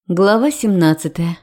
Глава 17.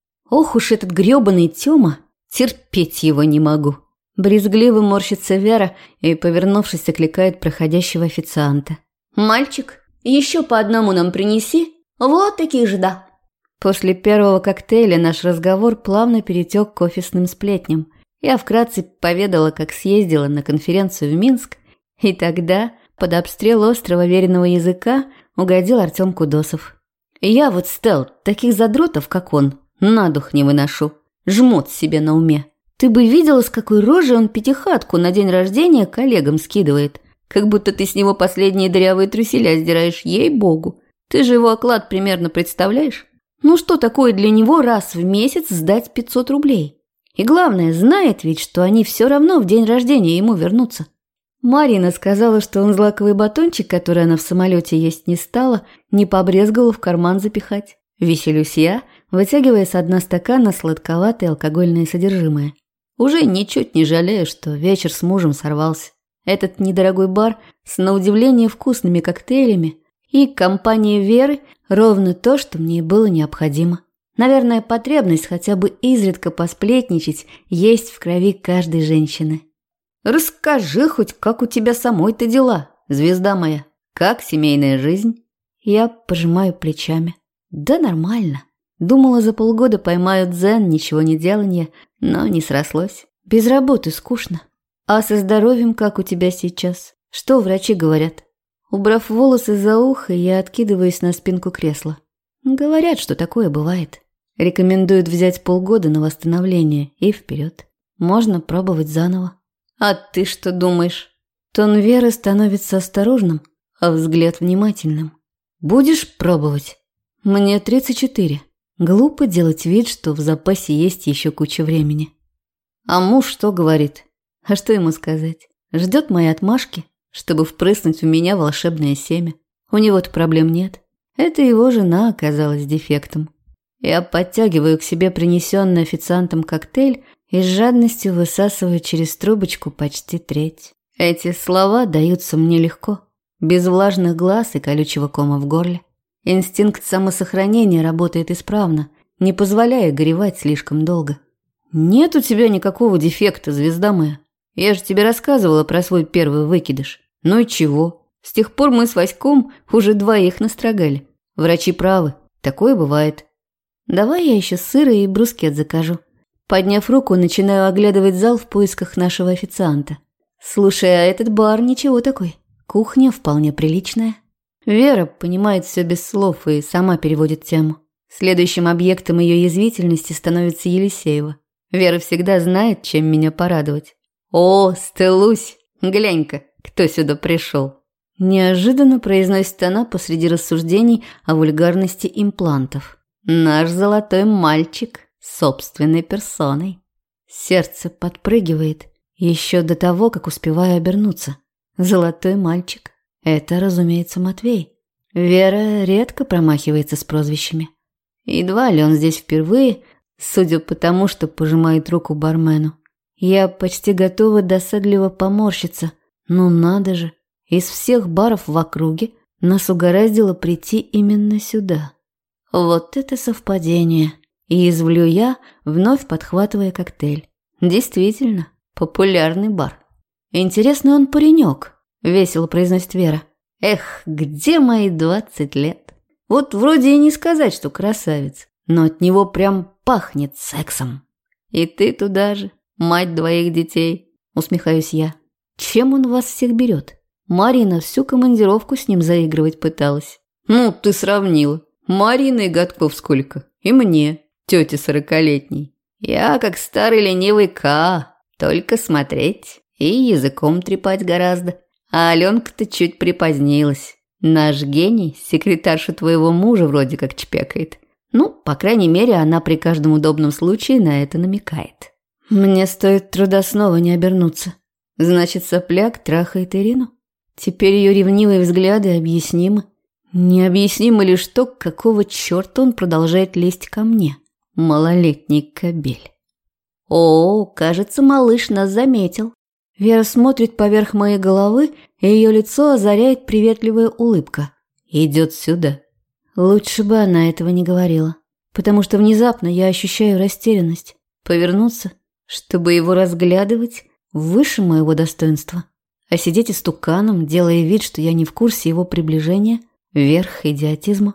Ох уж этот грёбаный Тёма, терпеть его не могу. Брезгливо морщится Вера и, повернувшись, окликает проходящего официанта. «Мальчик, еще по одному нам принеси. Вот таких же, да». После первого коктейля наш разговор плавно перетек к офисным сплетням. Я вкратце поведала, как съездила на конференцию в Минск, и тогда под обстрел острого веренного языка угодил Артём Кудосов. Я вот, Стелл, таких задротов, как он, на дух не выношу. Жмот себе на уме. Ты бы видела, с какой рожей он пятихатку на день рождения коллегам скидывает. Как будто ты с него последние дырявые труселя сдираешь, ей-богу. Ты же его оклад примерно представляешь? Ну что такое для него раз в месяц сдать 500 рублей? И главное, знает ведь, что они все равно в день рождения ему вернутся. Марина сказала, что он злаковый батончик, который она в самолете есть не стала, не побрезговала в карман запихать. Веселюсь я, вытягивая со дна стакана сладковатое алкогольное содержимое. Уже ничуть не жалею, что вечер с мужем сорвался. Этот недорогой бар с на удивление вкусными коктейлями и компания Веры ровно то, что мне было необходимо. Наверное, потребность хотя бы изредка посплетничать есть в крови каждой женщины. «Расскажи хоть, как у тебя самой-то дела, звезда моя? Как семейная жизнь?» Я пожимаю плечами. «Да нормально. Думала, за полгода поймаю дзен, ничего не деланье, но не срослось. Без работы скучно. А со здоровьем как у тебя сейчас? Что врачи говорят?» Убрав волосы за ухо, я откидываюсь на спинку кресла. Говорят, что такое бывает. Рекомендуют взять полгода на восстановление и вперед. Можно пробовать заново. «А ты что думаешь?» Тон Веры становится осторожным, а взгляд внимательным. «Будешь пробовать?» «Мне 34. Глупо делать вид, что в запасе есть еще куча времени». «А муж что говорит?» «А что ему сказать? Ждет моей отмашки, чтобы впрыснуть в меня волшебное семя. У него-то проблем нет. Это его жена оказалась дефектом». Я подтягиваю к себе принесенный официантом коктейль и с жадностью высасываю через трубочку почти треть. Эти слова даются мне легко, без влажных глаз и колючего кома в горле. Инстинкт самосохранения работает исправно, не позволяя горевать слишком долго. «Нет у тебя никакого дефекта, звезда моя. Я же тебе рассказывала про свой первый выкидыш. Ну и чего? С тех пор мы с Васьком уже двоих настрогали. Врачи правы, такое бывает. Давай я еще сыра и брускет закажу». Подняв руку, начинаю оглядывать зал в поисках нашего официанта. Слушай, а этот бар ничего такой. Кухня вполне приличная. Вера понимает все без слов и сама переводит тему. Следующим объектом ее язвительности становится Елисеева. Вера всегда знает, чем меня порадовать. «О, Стеллусь, глянь-ка, кто сюда пришел!» Неожиданно произносит она посреди рассуждений о вульгарности имплантов. «Наш золотой мальчик собственной персоной». Сердце подпрыгивает еще до того, как успеваю обернуться. Золотой мальчик. Это, разумеется, Матвей. Вера редко промахивается с прозвищами. Едва ли он здесь впервые, судя по тому, что пожимает руку бармену. Я почти готова досадливо поморщиться. Ну надо же, из всех баров в округе нас угораздило прийти именно сюда. Вот это совпадение. И извлю я, вновь подхватывая коктейль. Действительно, популярный бар. «Интересный он паренек», — весело произносит Вера. «Эх, где мои 20 лет? Вот вроде и не сказать, что красавец, но от него прям пахнет сексом». «И ты туда же, мать двоих детей», — усмехаюсь я. «Чем он вас всех берет? Марина всю командировку с ним заигрывать пыталась». «Ну, ты сравнила. Марина и годков сколько, и мне, тете 40-летней. Я как старый ленивый только смотреть и языком трепать гораздо. А Аленка-то чуть припозднилась. Наш гений, секретарша твоего мужа вроде как чпекает. Ну, по крайней мере, она при каждом удобном случае на это намекает». Мне стоит труда снова не обернуться. Значит, сопляк трахает Ирину? Теперь ее ревнивые взгляды объяснимы. Необъяснимо лишь то, какого черта он продолжает лезть ко мне. Малолетний кобель. О, кажется, малыш нас заметил. Вера смотрит поверх моей головы, и ее лицо озаряет приветливая улыбка. Идет сюда. Лучше бы она этого не говорила, потому что внезапно я ощущаю растерянность. Повернуться, чтобы его разглядывать, выше моего достоинства. А сидеть истуканом, делая вид, что я не в курсе его приближения, верх идиотизма.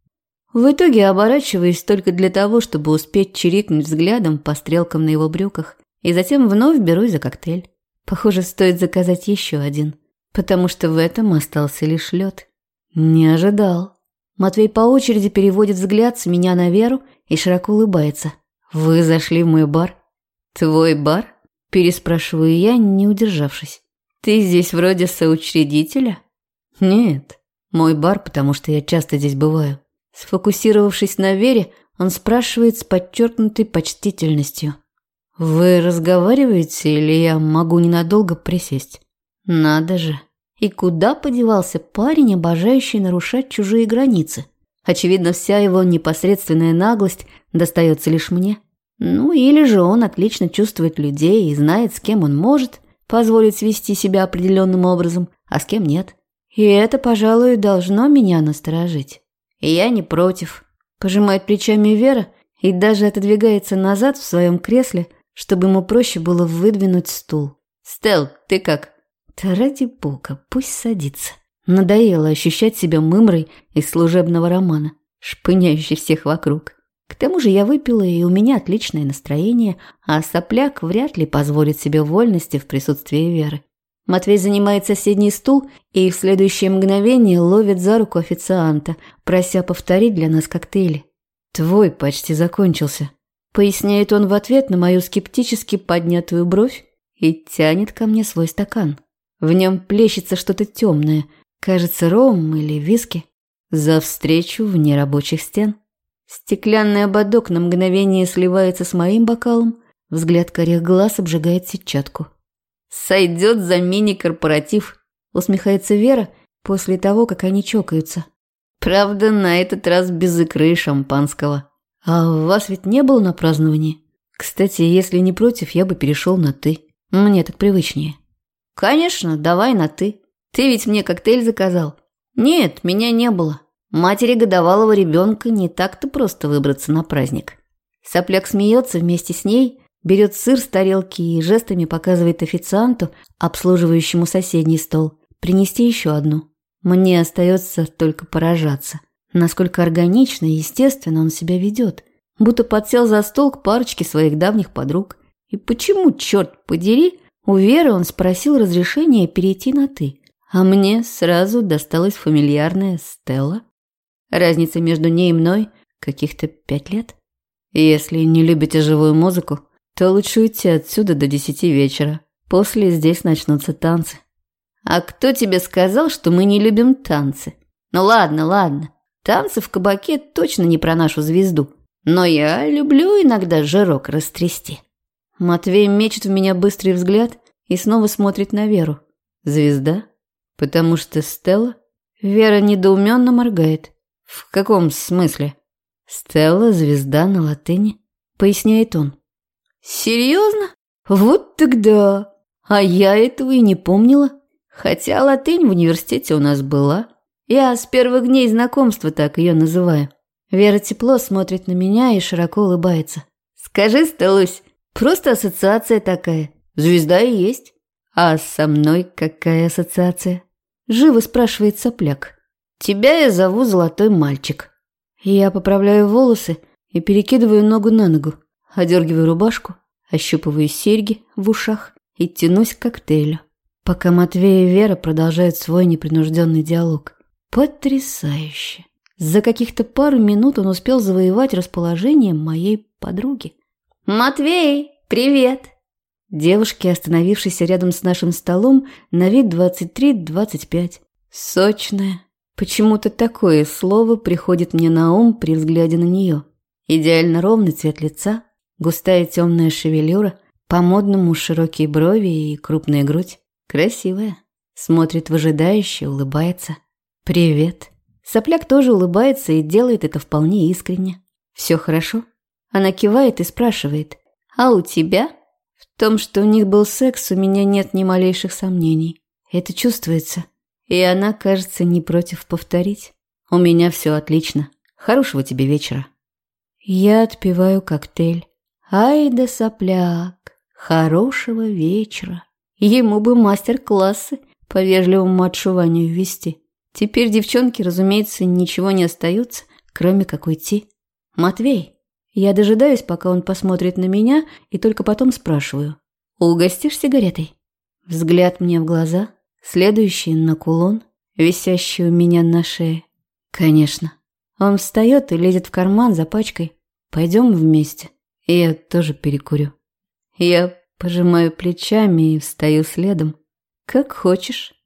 В итоге оборачиваюсь только для того, чтобы успеть чирикнуть взглядом по стрелкам на его брюках, и затем вновь берусь за коктейль. Похоже, стоит заказать еще один, потому что в этом остался лишь лед. Не ожидал. Матвей по очереди переводит взгляд с меня на Веру и широко улыбается. «Вы зашли в мой бар?» «Твой бар?» – переспрашиваю я, не удержавшись. «Ты здесь вроде соучредителя?» «Нет, мой бар, потому что я часто здесь бываю». Сфокусировавшись на Вере, он спрашивает с подчеркнутой почтительностью. «Вы разговариваете или я могу ненадолго присесть?» «Надо же! И куда подевался парень, обожающий нарушать чужие границы? Очевидно, вся его непосредственная наглость достается лишь мне. Ну или же он отлично чувствует людей и знает, с кем он может позволить вести себя определенным образом, а с кем нет. И это, пожалуй, должно меня насторожить. И я не против». Пожимает плечами Вера и даже отодвигается назад в своем кресле, чтобы ему проще было выдвинуть стул. «Стелл, ты как?» «Да ради бога, пусть садится». Надоело ощущать себя мымрой из служебного романа, шпыняющей всех вокруг. К тому же я выпила, и у меня отличное настроение, а сопляк вряд ли позволит себе вольности в присутствии Веры. Матвей занимает соседний стул и в следующее мгновение ловит за руку официанта, прося повторить для нас коктейли. «Твой почти закончился», — поясняет он в ответ на мою скептически поднятую бровь и тянет ко мне свой стакан. В нем плещется что-то темное, кажется, ром или виски. За встречу вне рабочих стен. Стеклянный ободок на мгновение сливается с моим бокалом, взгляд карих глаз обжигает сетчатку. «Сойдет за мини-корпоратив», — усмехается Вера после того, как они чокаются. «Правда, на этот раз без икры и шампанского. А у вас ведь не было на праздновании? Кстати, если не против, я бы перешел на «ты». Мне так привычнее». «Конечно, давай на «ты». Ты ведь мне коктейль заказал». «Нет, меня не было. Матери годовалого ребенка не так-то просто выбраться на праздник». Сопляк смеется вместе с ней, берет сыр с тарелки и жестами показывает официанту, обслуживающему соседний стол, принести еще одну. Мне остается только поражаться, насколько органично и естественно он себя ведет, будто подсел за стол к парочке своих давних подруг. И почему, черт подери, у Веры он спросил разрешения перейти на «ты», а мне сразу досталась фамильярная Стелла? Разница между ней и мной каких-то 5 лет. Если не любите живую музыку, то лучше уйти отсюда до 10 вечера. После здесь начнутся танцы. А кто тебе сказал, что мы не любим танцы? Ну ладно, ладно. Танцы в кабаке точно не про нашу звезду. Но я люблю иногда жирок растрясти. Матвей мечет в меня быстрый взгляд и снова смотрит на Веру. Звезда? Потому что Стелла? Вера недоуменно моргает. В каком смысле? Стелла – звезда на латыни, поясняет он. Серьезно? Вот тогда. А я этого и не помнила. Хотя латынь в университете у нас была. Я с первых дней знакомства так ее называю. Вера тепло смотрит на меня и широко улыбается. Скажи, Стеллусь, просто ассоциация такая. Звезда и есть. А со мной какая ассоциация? Живо спрашивает сопляк. Тебя я зову Золотой мальчик. Я поправляю волосы и перекидываю ногу на ногу. Одергиваю рубашку, ощупываю серьги в ушах и тянусь к коктейлю, пока Матвей и Вера продолжают свой непринужденный диалог. Потрясающе! За каких-то пару минут он успел завоевать расположение моей подруги. «Матвей, привет!» Девушке, остановившейся рядом с нашим столом, на вид 23-25. Сочная. Почему-то такое слово приходит мне на ум при взгляде на нее. Идеально ровный цвет лица, густая темная шевелюра, по-модному широкие брови и крупная грудь. Красивая. Смотрит выжидающе, улыбается. «Привет». Сопляк тоже улыбается и делает это вполне искренне. «Все хорошо?» Она кивает и спрашивает. «А у тебя?» В том, что у них был секс, у меня нет ни малейших сомнений. Это чувствуется. И она, кажется, не против повторить. У меня все отлично. Хорошего тебе вечера. Я отпиваю коктейль. Ай да сопляк. Хорошего вечера. Ему бы мастер-классы по вежливому отшиванию ввести. Теперь девчонке, разумеется, ничего не остается, кроме как уйти. Матвей, я дожидаюсь, пока он посмотрит на меня, и только потом спрашиваю. Угостишь сигаретой? Взгляд мне в глаза, следующий на кулон, висящий у меня на шее. Конечно. Он встает и лезет в карман за пачкой. Пойдем вместе. Я тоже перекурю. Я пожимаю плечами и встаю следом. Как хочешь.